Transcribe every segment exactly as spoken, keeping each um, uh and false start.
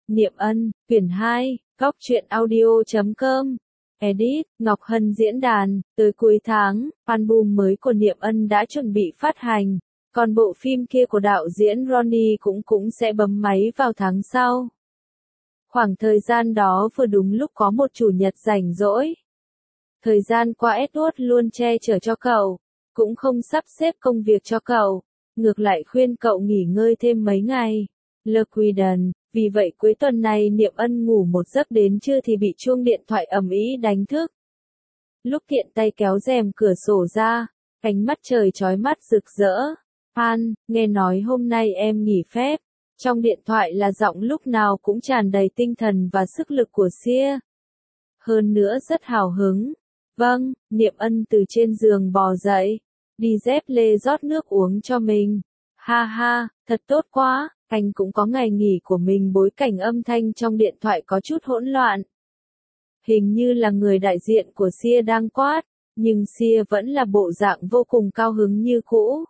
Niệm Ân, quyển hai, góc truyện audio chấm com. Edit, Ngọc Hân diễn đàn, tới cuối tháng, album mới của Niệm Ân đã chuẩn bị phát hành, còn bộ phim kia của đạo diễn Ronnie cũng cũng sẽ bấm máy vào tháng sau. Khoảng thời gian đó vừa đúng lúc có một chủ nhật rảnh rỗi. Thời gian qua Edward luôn che chở cho cậu, cũng không sắp xếp công việc cho cậu, ngược lại khuyên cậu nghỉ ngơi thêm mấy ngày. Le Quiden, vì vậy cuối tuần này Niệm Ân ngủ một giấc đến trưa thì bị chuông điện thoại ầm ĩ đánh thức. Lúc tiện tay kéo rèm cửa sổ ra, ánh mắt trời chói mắt rực rỡ. An, nghe nói hôm nay em nghỉ phép. Trong điện thoại là giọng lúc nào cũng tràn đầy tinh thần và sức lực của Sia. Hơn nữa rất hào hứng. Vâng, Niệm Ân từ trên giường bò dậy, đi dép lê rót nước uống cho mình. Ha ha, thật tốt quá, anh cũng có ngày nghỉ của mình. Bối cảnh âm thanh trong điện thoại có chút hỗn loạn. Hình như là người đại diện của Sia đang quát, nhưng Sia vẫn là bộ dạng vô cùng cao hứng như cũ.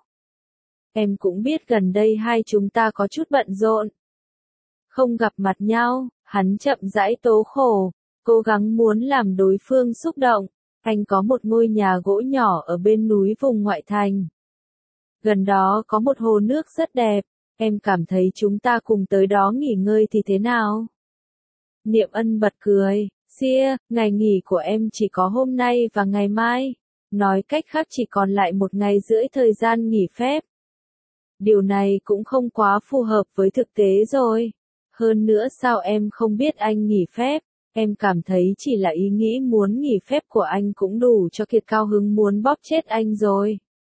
Em cũng biết gần đây hai chúng ta có chút bận rộn. Không gặp mặt nhau, hắn chậm rãi tố khổ, cố gắng muốn làm đối phương xúc động. Anh có một ngôi nhà gỗ nhỏ ở bên núi vùng ngoại thành. Gần đó có một hồ nước rất đẹp, em cảm thấy chúng ta cùng tới đó nghỉ ngơi thì thế nào? Niệm Ân bật cười, Sia, ngày nghỉ của em chỉ có hôm nay và ngày mai. Nói cách khác chỉ còn lại một ngày rưỡi thời gian nghỉ phép. Điều này cũng không quá phù hợp với thực tế rồi. Hơn nữa sao em không biết anh nghỉ phép? Em cảm thấy chỉ là ý nghĩ muốn nghỉ phép của anh cũng đủ cho Kiệt cao hứng muốn bóp chết anh rồi.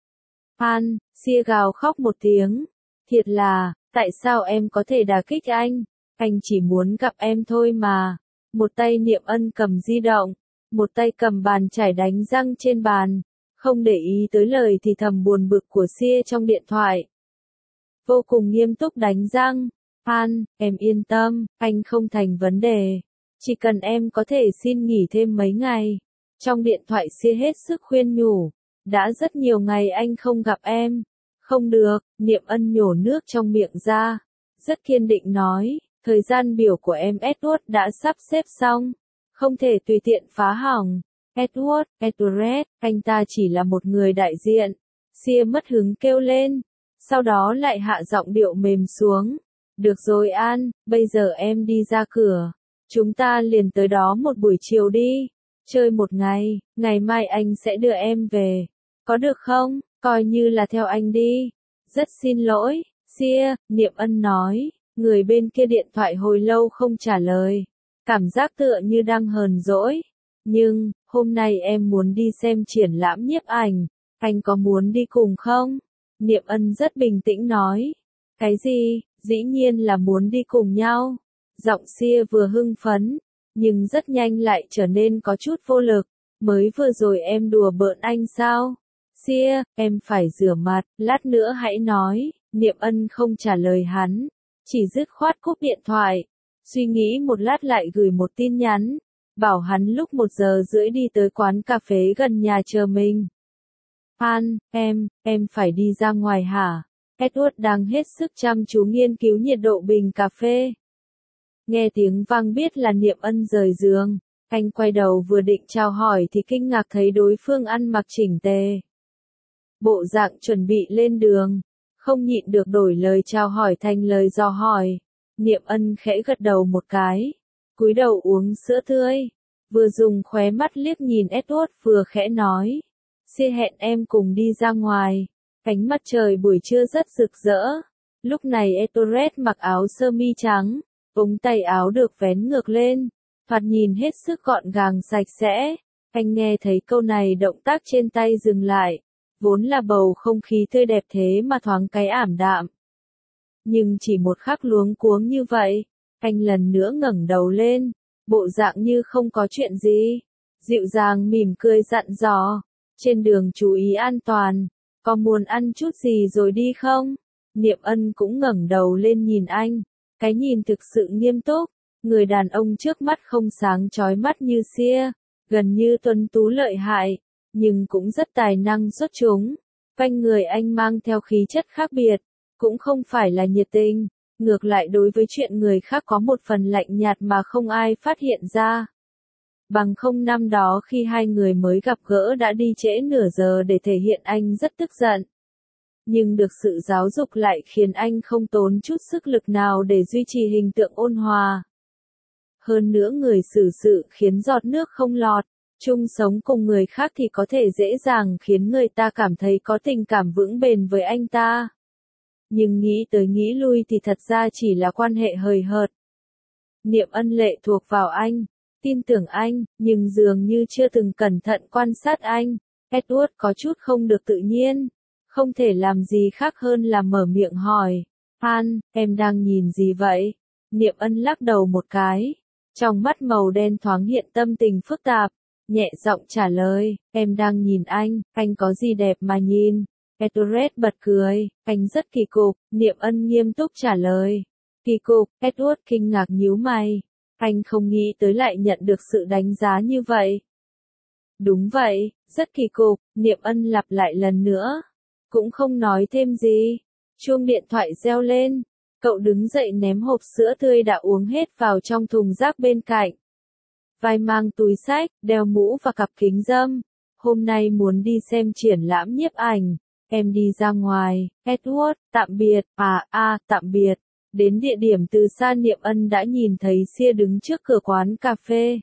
An, Sia gào khóc một tiếng. Thiệt là, tại sao em có thể đả kích anh? Anh chỉ muốn gặp em thôi mà. Một tay Niệm Ân cầm di động, một tay cầm bàn chải đánh răng trên bàn, không để ý tới lời thì thầm buồn bực của Sia trong điện thoại. Vô cùng nghiêm túc đánh răng. An, em yên tâm, anh không thành vấn đề. Chỉ cần em có thể xin nghỉ thêm mấy ngày. Trong điện thoại Sia hết sức khuyên nhủ. Đã rất nhiều ngày anh không gặp em. Không được, Niệm Ân nhổ nước trong miệng ra. Rất kiên định nói, thời gian biểu của em Edward đã sắp xếp xong. Không thể tùy tiện phá hỏng. Edward, Edward, anh ta chỉ là một người đại diện. Sia mất hứng kêu lên. Sau đó lại hạ giọng điệu mềm xuống. Được rồi An, bây giờ em đi ra cửa. Chúng ta liền tới đó một buổi chiều đi. Chơi một ngày, ngày mai anh sẽ đưa em về. Có được không? Coi như là theo anh đi. Rất xin lỗi, Sia, Niệm Ân nói. Người bên kia điện thoại hồi lâu không trả lời. Cảm giác tựa như đang hờn dỗi. Nhưng, hôm nay em muốn đi xem triển lãm nhiếp ảnh. Anh có muốn đi cùng không? Niệm Ân rất bình tĩnh nói. Cái gì? Dĩ nhiên là muốn đi cùng nhau. Giọng Sia vừa hưng phấn, nhưng rất nhanh lại trở nên có chút vô lực. Mới vừa rồi em đùa bỡn anh sao? Sia, em phải rửa mặt, lát nữa hãy nói. Niệm Ân không trả lời hắn, chỉ dứt khoát cúp điện thoại. Suy nghĩ một lát lại gửi một tin nhắn, bảo hắn lúc một giờ rưỡi đi tới quán cà phê gần nhà chờ mình. An, em, em phải đi ra ngoài hả? Edward đang hết sức chăm chú nghiên cứu nhiệt độ bình cà phê. Nghe tiếng vang biết là Niệm Ân rời giường, anh quay đầu vừa định chào hỏi thì kinh ngạc thấy đối phương ăn mặc chỉnh tề. Bộ dạng chuẩn bị lên đường, không nhịn được đổi lời chào hỏi thành lời dò hỏi. Niệm Ân khẽ gật đầu một cái, cúi đầu uống sữa tươi, vừa dùng khóe mắt liếc nhìn Edward vừa khẽ nói. Sia hẹn em cùng đi ra ngoài. Ánh mặt trời buổi trưa rất rực rỡ. Lúc này Edward mặc áo sơ mi trắng, ống tay áo được vén ngược lên, thoạt nhìn hết sức gọn gàng sạch sẽ. Anh nghe thấy câu này động tác trên tay dừng lại, vốn là bầu không khí tươi đẹp thế mà thoáng cái ảm đạm. Nhưng chỉ một khắc luống cuống như vậy, anh lần nữa ngẩng đầu lên, bộ dạng như không có chuyện gì, dịu dàng mỉm cười dặn dò, trên đường chú ý an toàn, có muốn ăn chút gì rồi đi không? Niệm Ân cũng ngẩng đầu lên nhìn anh, cái nhìn thực sự nghiêm túc, người đàn ông trước mắt không sáng chói mắt như Sia, gần như tuấn tú lợi hại, nhưng cũng rất tài năng xuất chúng. Quanh người anh mang theo khí chất khác biệt, cũng không phải là nhiệt tình, ngược lại đối với chuyện người khác có một phần lạnh nhạt mà không ai phát hiện ra. Bằng không năm đó khi hai người mới gặp gỡ đã đi trễ nửa giờ để thể hiện anh rất tức giận. Nhưng được sự giáo dục lại khiến anh không tốn chút sức lực nào để duy trì hình tượng ôn hòa. Hơn nữa người xử sự khiến giọt nước không lọt, chung sống cùng người khác thì có thể dễ dàng khiến người ta cảm thấy có tình cảm vững bền với anh ta. Nhưng nghĩ tới nghĩ lui thì thật ra chỉ là quan hệ hời hợt. Niệm Ân lệ thuộc vào anh, tin tưởng anh, nhưng dường như chưa từng cẩn thận quan sát anh. Edward có chút không được tự nhiên, không thể làm gì khác hơn là mở miệng hỏi. An, em đang nhìn gì vậy? Niệm Ân lắc đầu một cái. Trong mắt màu đen thoáng hiện tâm tình phức tạp, nhẹ giọng trả lời, em đang nhìn anh, anh có gì đẹp mà nhìn. Edward bật cười, anh rất kỳ cục, Niệm Ân nghiêm túc trả lời. Kỳ cục, Edward kinh ngạc nhíu mày, anh không nghĩ tới lại nhận được sự đánh giá như vậy. Đúng vậy, rất kỳ cục, Niệm Ân lặp lại lần nữa, cũng không nói thêm gì. Chuông điện thoại reo lên. Cậu đứng dậy ném hộp sữa tươi đã uống hết vào trong thùng rác bên cạnh. Vai mang túi xách, đeo mũ và cặp kính râm. Hôm nay muốn đi xem triển lãm nhiếp ảnh. Em đi ra ngoài. Edward, tạm biệt. À, à, tạm biệt. Đến địa điểm từ xa Niệm Ân đã nhìn thấy Sia đứng trước cửa quán cà phê.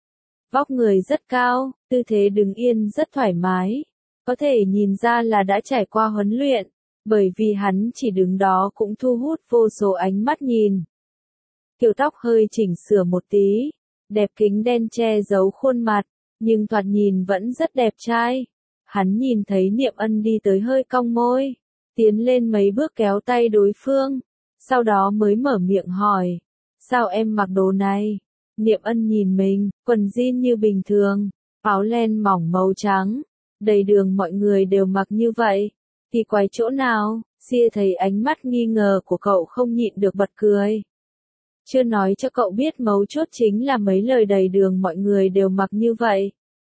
Vóc người rất cao, tư thế đứng yên rất thoải mái. Có thể nhìn ra là đã trải qua huấn luyện. Bởi vì hắn chỉ đứng đó cũng thu hút vô số ánh mắt nhìn. Kiểu tóc hơi chỉnh sửa một tí, đẹp kính đen che giấu khuôn mặt, nhưng thoạt nhìn vẫn rất đẹp trai. Hắn nhìn thấy Niệm Ân đi tới hơi cong môi, tiến lên mấy bước kéo tay đối phương, sau đó mới mở miệng hỏi, sao em mặc đồ này? Niệm Ân nhìn mình, quần jean như bình thường, áo len mỏng màu trắng, đầy đường mọi người đều mặc như vậy. Thì quay chỗ nào? Sia thấy ánh mắt nghi ngờ của cậu không nhịn được bật cười. Chưa nói cho cậu biết mấu chốt chính là mấy lời đầy đường mọi người đều mặc như vậy.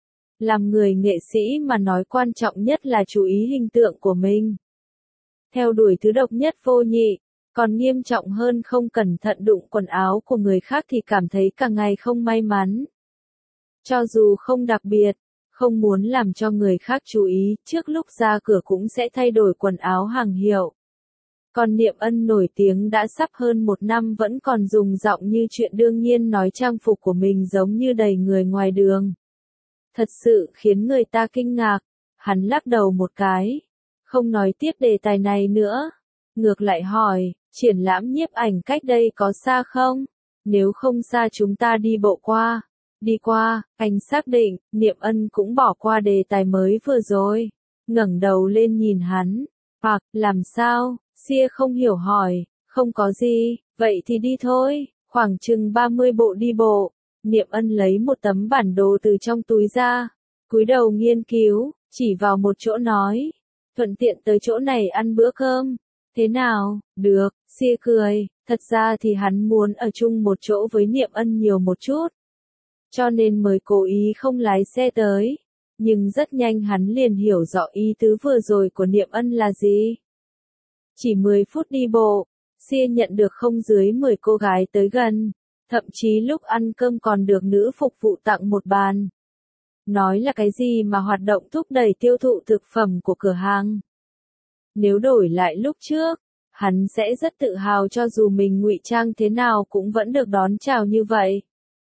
Làm người nghệ sĩ mà nói quan trọng nhất là chú ý hình tượng của mình. Theo đuổi thứ độc nhất vô nhị, còn nghiêm trọng hơn không cẩn thận đụng quần áo của người khác thì cảm thấy càng ngày không may mắn. Cho dù không đặc biệt, không muốn làm cho người khác chú ý, trước lúc ra cửa cũng sẽ thay đổi quần áo hàng hiệu. Còn Niệm Ân nổi tiếng đã sắp hơn một năm vẫn còn dùng giọng như chuyện đương nhiên nói trang phục của mình giống như đầy người ngoài đường. Thật sự khiến người ta kinh ngạc. Hắn lắc đầu một cái, không nói tiếp đề tài này nữa. Ngược lại hỏi, triển lãm nhiếp ảnh cách đây có xa không? Nếu không xa chúng ta đi bộ qua. Đi qua, anh xác định, Niệm Ân cũng bỏ qua đề tài mới vừa rồi. Ngẩng đầu lên nhìn hắn. Hoặc, làm sao? Sia không hiểu hỏi, không có gì, vậy thì đi thôi. Khoảng chừng ba mươi bộ đi bộ. Niệm Ân lấy một tấm bản đồ từ trong túi ra. Cúi đầu nghiên cứu, chỉ vào một chỗ nói. Thuận tiện tới chỗ này ăn bữa cơm. Thế nào? Được, Sia cười. Thật ra thì hắn muốn ở chung một chỗ với Niệm Ân nhiều một chút. Cho nên mới cố ý không lái xe tới. Nhưng rất nhanh hắn liền hiểu rõ ý tứ vừa rồi của Niệm Ân là gì. Chỉ mười phút đi bộ, Sia nhận được không dưới mười cô gái tới gần. Thậm chí lúc ăn cơm còn được nữ phục vụ tặng một bàn. Nói là cái gì mà hoạt động thúc đẩy tiêu thụ thực phẩm của cửa hàng. Nếu đổi lại lúc trước, hắn sẽ rất tự hào cho dù mình ngụy trang thế nào cũng vẫn được đón chào như vậy.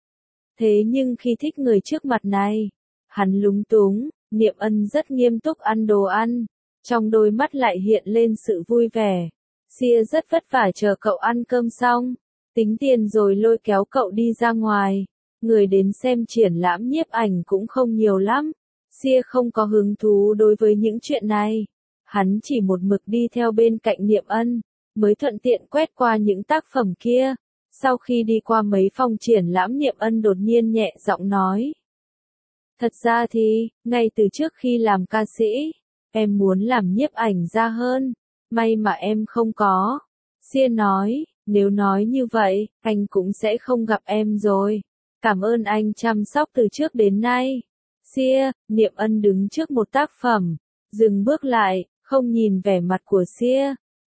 Thế nhưng khi thích người trước mặt này, hắn lúng túng. Niệm Ân rất nghiêm túc ăn đồ ăn, trong đôi mắt lại hiện lên sự vui vẻ. Sia rất vất vả chờ cậu ăn cơm xong, tính tiền rồi lôi kéo cậu đi ra ngoài. Người đến xem triển lãm nhiếp ảnh cũng không nhiều lắm. Sia không có hứng thú đối với những chuyện này. Hắn chỉ một mực đi theo bên cạnh Niệm Ân, mới thuận tiện quét qua những tác phẩm kia. Sau khi đi qua mấy phòng triển lãm Niệm Ân đột nhiên nhẹ giọng nói. Thật ra thì, ngay từ trước khi làm ca sĩ, em muốn làm nhiếp ảnh ra hơn. May mà em không có. Sia nói, nếu nói như vậy, anh cũng sẽ không gặp em rồi. Cảm ơn anh chăm sóc từ trước đến nay. Sia, Niệm Ân đứng trước một tác phẩm, dừng bước lại, không nhìn vẻ mặt của Sia,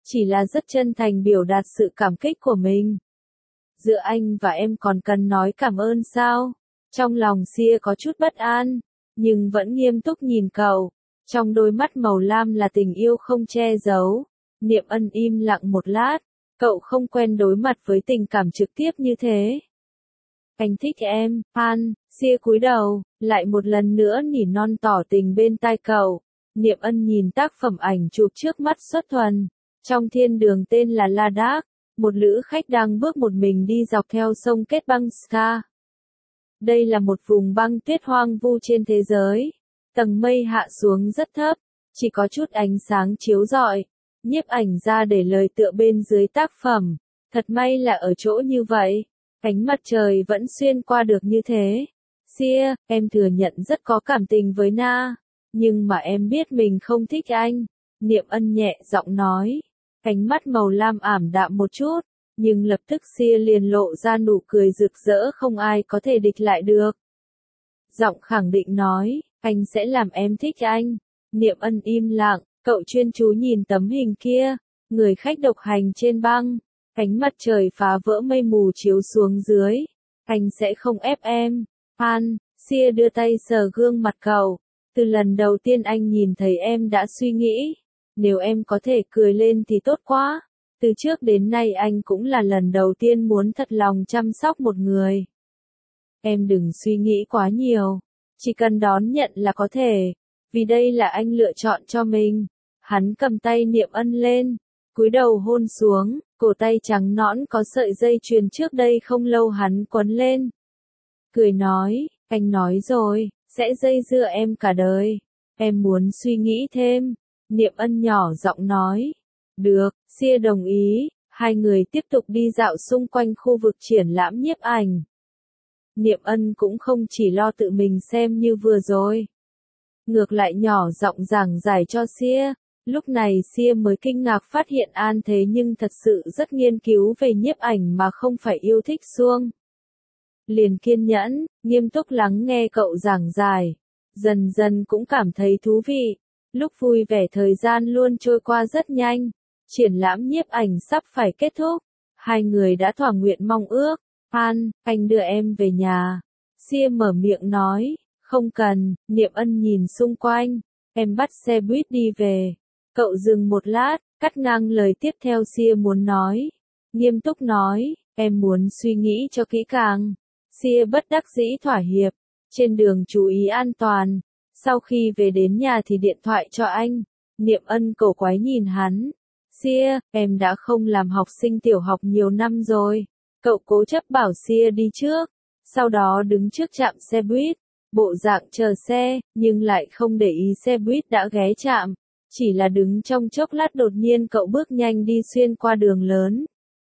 chỉ là rất chân thành biểu đạt sự cảm kích của mình. Giữa anh và em còn cần nói cảm ơn sao? Trong lòng Sia có chút bất an, nhưng vẫn nghiêm túc nhìn cậu. Trong đôi mắt màu lam là tình yêu không che giấu. Niệm Ân im lặng một lát, cậu không quen đối mặt với tình cảm trực tiếp như thế. Anh thích em, An, Sia cúi đầu, lại một lần nữa nỉ non tỏ tình bên tai cậu. Niệm Ân nhìn tác phẩm ảnh chụp trước mắt xuất thuần. Trong thiên đường tên là Ladakh, một lữ khách đang bước một mình đi dọc theo sông kết băng Ska. Đây là một vùng băng tuyết hoang vu trên thế giới. Tầng mây hạ xuống rất thấp, chỉ có chút ánh sáng chiếu rọi. Nhiếp ảnh ra để lời tựa bên dưới tác phẩm. Thật may là ở chỗ như vậy, ánh mặt trời vẫn xuyên qua được như thế. Sia, em thừa nhận rất có cảm tình với Na, nhưng mà em biết mình không thích anh. Niệm Ân nhẹ giọng nói, ánh mắt màu lam ảm đạm một chút, nhưng lập tức Sia liền lộ ra nụ cười rực rỡ không ai có thể địch lại được. Giọng khẳng định nói, anh sẽ làm em thích anh. Niệm Ân im lặng, cậu chuyên chú nhìn tấm hình kia, người khách độc hành trên băng, ánh mặt trời phá vỡ mây mù chiếu xuống dưới. Anh sẽ không ép em, An. Sia đưa tay sờ gương mặt cậu. Từ lần đầu tiên anh nhìn thấy em đã suy nghĩ, nếu em có thể cười lên thì tốt quá. Từ trước đến nay anh cũng là lần đầu tiên muốn thật lòng chăm sóc một người. Em đừng suy nghĩ quá nhiều, chỉ cần đón nhận là có thể, vì đây là anh lựa chọn cho mình. Hắn cầm tay Niệm Ân lên, cúi đầu hôn xuống, cổ tay trắng nõn có sợi dây chuyền trước đây không lâu hắn quấn lên. Cười nói, anh nói rồi, sẽ dây dưa em cả đời. Em muốn suy nghĩ thêm. Niệm Ân nhỏ giọng nói. Được, Sia đồng ý. Hai người tiếp tục đi dạo xung quanh khu vực triển lãm nhiếp ảnh. Niệm Ân cũng không chỉ lo tự mình xem như vừa rồi. Ngược lại nhỏ giọng giảng giải cho Sia. Lúc này Sia mới kinh ngạc phát hiện An thế nhưng thật sự rất nghiên cứu về nhiếp ảnh mà không phải yêu thích suông. Liền kiên nhẫn, nghiêm túc lắng nghe cậu giảng giải. Dần dần cũng cảm thấy thú vị. Lúc vui vẻ thời gian luôn trôi qua rất nhanh. Triển lãm nhiếp ảnh sắp phải kết thúc. Hai người đã thỏa nguyện mong ước. An, anh đưa em về nhà. Sia mở miệng nói. Không cần. Niệm Ân nhìn xung quanh. Em bắt xe buýt đi về. Cậu dừng một lát, cắt ngang lời tiếp theo Sia muốn nói. Nghiêm túc nói, em muốn suy nghĩ cho kỹ càng. Sia bất đắc dĩ thỏa hiệp. Trên đường chú ý an toàn. Sau khi về đến nhà thì điện thoại cho anh. Niệm Ân cổ quái nhìn hắn. Sia, em đã không làm học sinh tiểu học nhiều năm rồi. Cậu cố chấp bảo Sia đi trước. Sau đó đứng trước trạm xe buýt. Bộ dạng chờ xe, nhưng lại không để ý xe buýt đã ghé trạm. Chỉ là đứng trong chốc lát đột nhiên cậu bước nhanh đi xuyên qua đường lớn.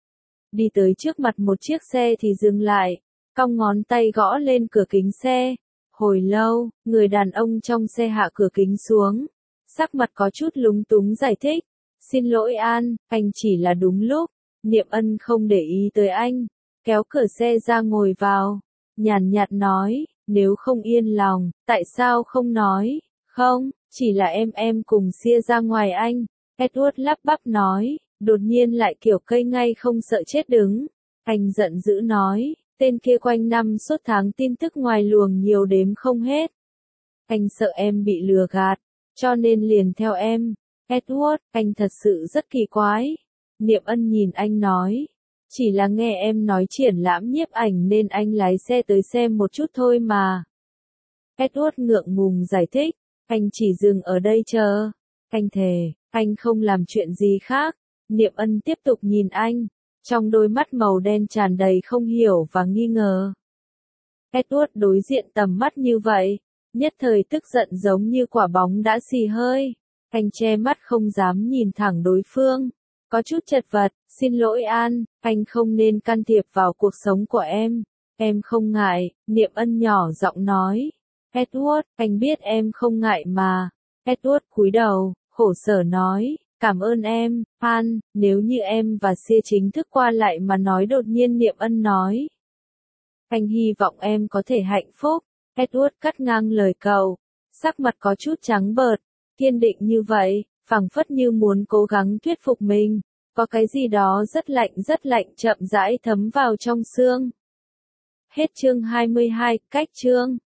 Đi tới trước mặt một chiếc xe thì dừng lại. Cong ngón tay gõ lên cửa kính xe. Hồi lâu, người đàn ông trong xe hạ cửa kính xuống. Sắc mặt có chút lúng túng giải thích. Xin lỗi An, anh chỉ là đúng lúc. Niệm Ân không để ý tới anh. Kéo cửa xe ra ngồi vào. Nhàn nhạt nói, nếu không yên lòng, tại sao không nói? Không, chỉ là em em cùng Sia ra ngoài anh. Edward lắp bắp nói, đột nhiên lại kiểu cây ngay không sợ chết đứng. Anh giận dữ nói, tên kia quanh năm suốt tháng tin tức ngoài luồng nhiều đếm không hết. Anh sợ em bị lừa gạt, cho nên liền theo em. Edward, anh thật sự rất kỳ quái. Niệm Ân nhìn anh nói, chỉ là nghe em nói triển lãm nhiếp ảnh nên anh lái xe tới xem một chút thôi mà. Edward ngượng ngùng giải thích, anh chỉ dừng ở đây chờ. Anh thề, anh không làm chuyện gì khác. Niệm Ân tiếp tục nhìn anh, trong đôi mắt màu đen tràn đầy không hiểu và nghi ngờ. Edward đối diện tầm mắt như vậy, nhất thời tức giận giống như quả bóng đã xì hơi. Anh che mắt không dám nhìn thẳng đối phương. Có chút chật vật, xin lỗi An, anh không nên can thiệp vào cuộc sống của em. Em không ngại, Niệm Ân nhỏ giọng nói. Edward, anh biết em không ngại mà. Edward cúi đầu, khổ sở nói, cảm ơn em, An, nếu như em và Sia chính thức qua lại mà nói đột nhiên Niệm Ân nói. Anh hy vọng em có thể hạnh phúc. Edward cắt ngang lời cậu, sắc mặt có chút trắng bợt, kiên định như vậy, phảng phất như muốn cố gắng thuyết phục mình. Có cái gì đó rất lạnh rất lạnh chậm rãi thấm vào trong xương. Hết chương hai mươi hai, cách chương.